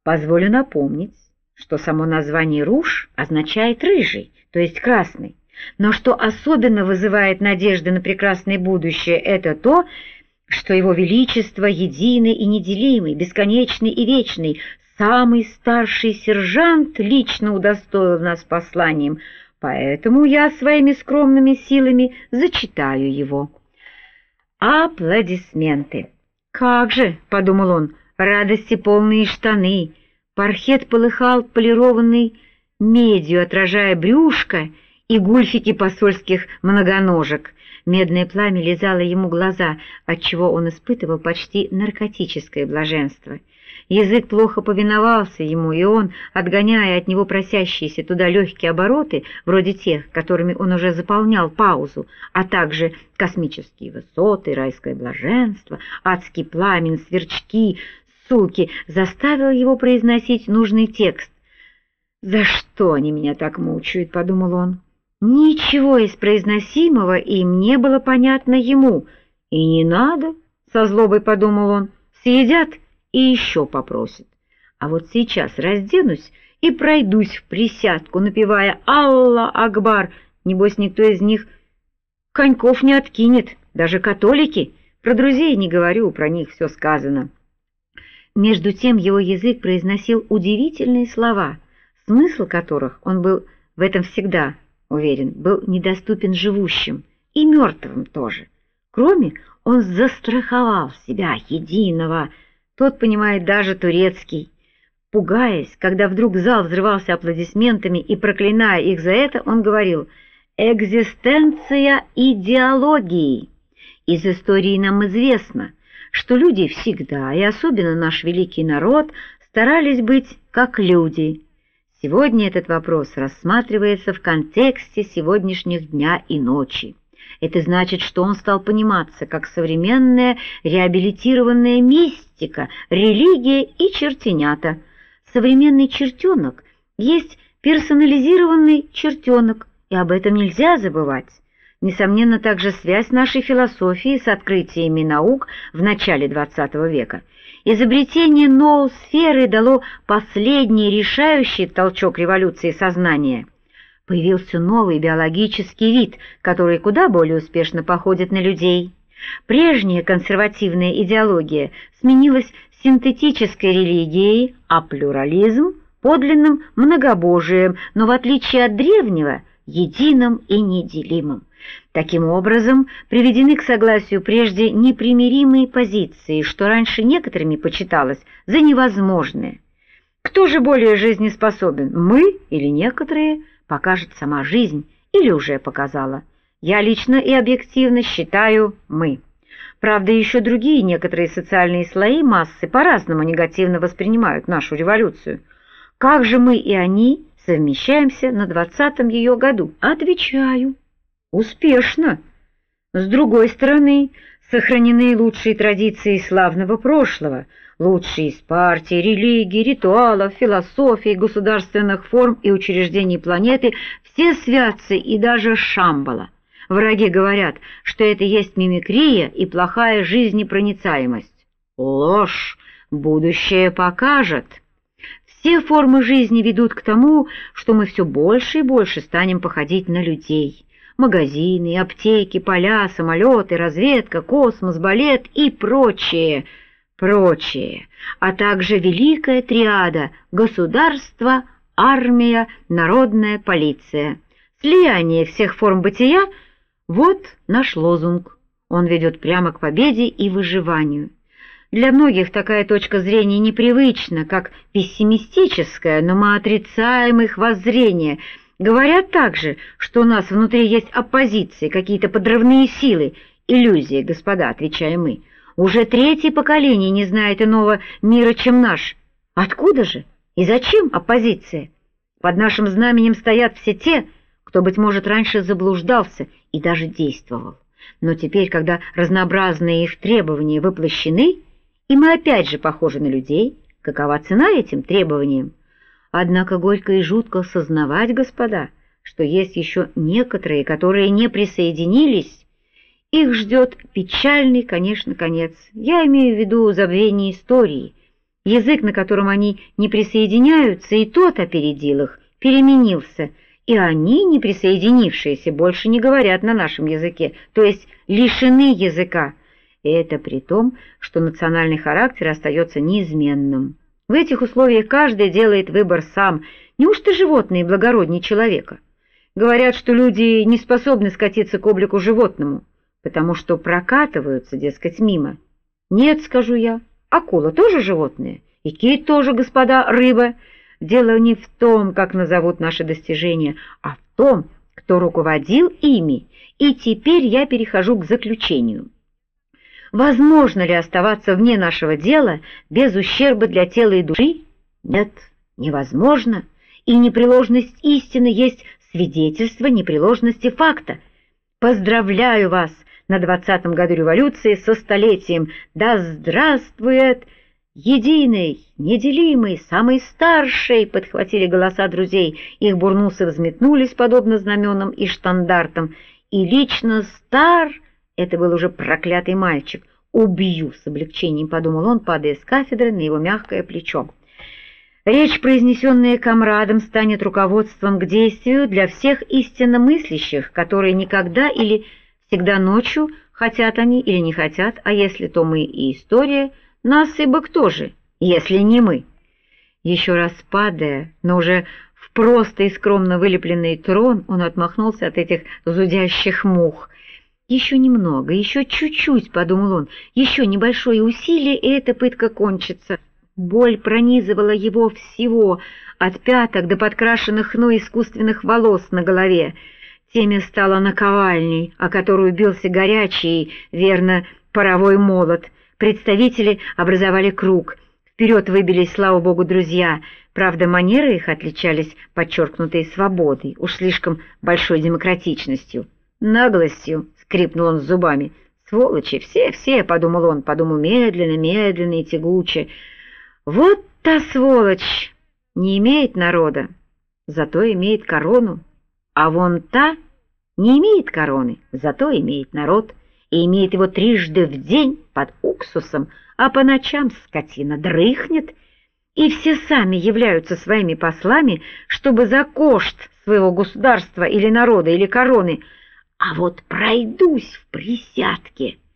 Позволю напомнить, что само название «руж» означает «рыжий», то есть «красный». Но что особенно вызывает надежды на прекрасное будущее, это то, что Его Величество единый и неделимый, бесконечный и вечный, самый старший сержант лично удостоил нас посланием, поэтому я своими скромными силами зачитаю его. Аплодисменты. «Как же», — подумал он, — «радости полные штаны». Паркет полыхал полированной медью, отражая брюшко и гульфики посольских многоножек. Медное пламя лизало ему глаза, отчего он испытывал почти наркотическое блаженство. Язык плохо повиновался ему, и он, отгоняя от него просящиеся туда легкие обороты, вроде тех, которыми он уже заполнял паузу, а также космические высоты, райское блаженство, адский пламен, сверчки, суки, заставил его произносить нужный текст. «За что они меня так мучают?» — подумал он. Ничего из произносимого им не было понятно ему. «И не надо», — со злобой подумал он, — «съедят и еще попросят. А вот сейчас разденусь и пройдусь в присядку, напевая «Алла Акбар». Небось, никто из них коньков не откинет, даже католики. Про друзей не говорю, про них все сказано». Между тем его язык произносил удивительные слова, смысл которых, он был в этом всегда уверен, был недоступен живущим и мертвым тоже. Кроме, он застраховал себя единого, тот понимает даже турецкий. Пугаясь, когда вдруг зал взрывался аплодисментами и проклиная их за это, он говорил «экзистенция идеологии». Из истории нам известно, что люди всегда, и особенно наш великий народ, старались быть как люди. Сегодня этот вопрос рассматривается в контексте сегодняшних дня и ночи. Это значит, что он стал пониматься как современная реабилитированная мистика, религия и чертенята. Современный чертенок есть персонализированный чертенок, и об этом нельзя забывать. Несомненно, также связь нашей философии с открытиями наук в начале XX века. Изобретение ноосферы дало последний решающий толчок революции сознания. Появился новый биологический вид, который куда более успешно походит на людей. Прежняя консервативная идеология сменилась синтетической религией, а плюрализм – подлинным многобожием, но в отличие от древнего – единым и неделимым. Таким образом, приведены к согласию прежде непримиримые позиции, что раньше некоторыми почиталось за невозможное. Кто же более жизнеспособен, мы или некоторые, покажет сама жизнь или уже показала. Я лично и объективно считаю мы. Правда, еще другие некоторые социальные слои массы по-разному негативно воспринимают нашу революцию. Как же мы и они совмещаемся на 20-м ее году? Отвечаю. Успешно. С другой стороны, сохранены лучшие традиции славного прошлого, лучшие из партий, религий, ритуалов, философий, государственных форм и учреждений планеты, все святцы и даже Шамбала. Враги говорят, что это есть мимикрия и плохая жизнепроницаемость. Ложь. Будущее покажет. Все формы жизни ведут к тому, что мы все больше и больше станем походить на людей. Магазины, аптеки, поля, самолеты, разведка, космос, балет и прочее, а также великая триада – государство, армия, народная полиция. Слияние всех форм бытия – вот наш лозунг. Он ведет прямо к победе и выживанию. Для многих такая точка зрения непривычна, как пессимистическая, но мы отрицаем их воззрение. Говорят также, что у нас внутри есть оппозиции, какие-то подрывные силы. Иллюзия, господа, отвечаем мы. Уже третье поколение не знает иного мира, чем наш. Откуда же? И зачем оппозиция? Под нашим знаменем стоят все те, кто, быть может, раньше заблуждался и даже действовал. Но теперь, когда разнообразные их требования воплощены, и мы опять же похожи на людей, какова цена этим требованиям? Однако горько и жутко сознавать, господа, что есть еще некоторые, которые не присоединились. Их ждет печальный, конечно, конец. Я имею в виду забвение истории. Язык, на котором они не присоединяются, и тот опередил их, переменился, и они, не присоединившиеся, больше не говорят на нашем языке, то есть лишены языка. И это при том, что национальный характер остается неизменным. В этих условиях каждый делает выбор сам. Неужто животные благороднее человека? Говорят, что люди не способны скатиться к облику животному, потому что прокатываются, дескать, мимо. Нет, скажу я, акула тоже животное, и кит тоже, господа, рыба. Дело не в том, как назовут наши достижения, а в том, кто руководил ими. И теперь я перехожу к заключению. Возможно ли оставаться вне нашего дела без ущерба для тела и души? Нет, невозможно. И непреложность истины есть свидетельство непреложности факта. Поздравляю вас на 20-м году революции со столетием. Да здравствует единый, неделимый, самый старший, подхватили голоса друзей. Их бурнусы взметнулись, подобно знаменам и штандартам. И лично стар... Это был уже проклятый мальчик. «Убью!» — с облегчением подумал он, падая с кафедры на его мягкое плечо. Речь, произнесенная комрадом, станет руководством к действию для всех истинно мыслящих, которые никогда или всегда ночью, хотят они или не хотят, а если то мы и история, нас ибо кто же, если не мы? Еще раз падая, но уже в просто и скромно вылепленный трон, он отмахнулся от этих зудящих мух. «Еще немного, еще чуть-чуть», — подумал он, — «еще небольшое усилие, и эта пытка кончится». Боль пронизывала его всего, от пяток до подкрашенных хной искусственных волос на голове. Темя стала наковальней, о которую бился горячий, верно, паровой молот. Представители образовали круг. Вперед выбились, слава богу, друзья. Правда, манеры их отличались подчеркнутой свободой, уж слишком большой демократичностью. «Наглостью», — скрипнул он зубами. «Сволочи, все», — подумал он, подумал медленно и тягуче. «Вот та сволочь не имеет народа, зато имеет корону, а вон та не имеет короны, зато имеет народ, и имеет его трижды в день под уксусом, а по ночам скотина дрыхнет, и все сами являются своими послами, чтобы за кошт своего государства или народа или короны. А вот пройдусь в присядке».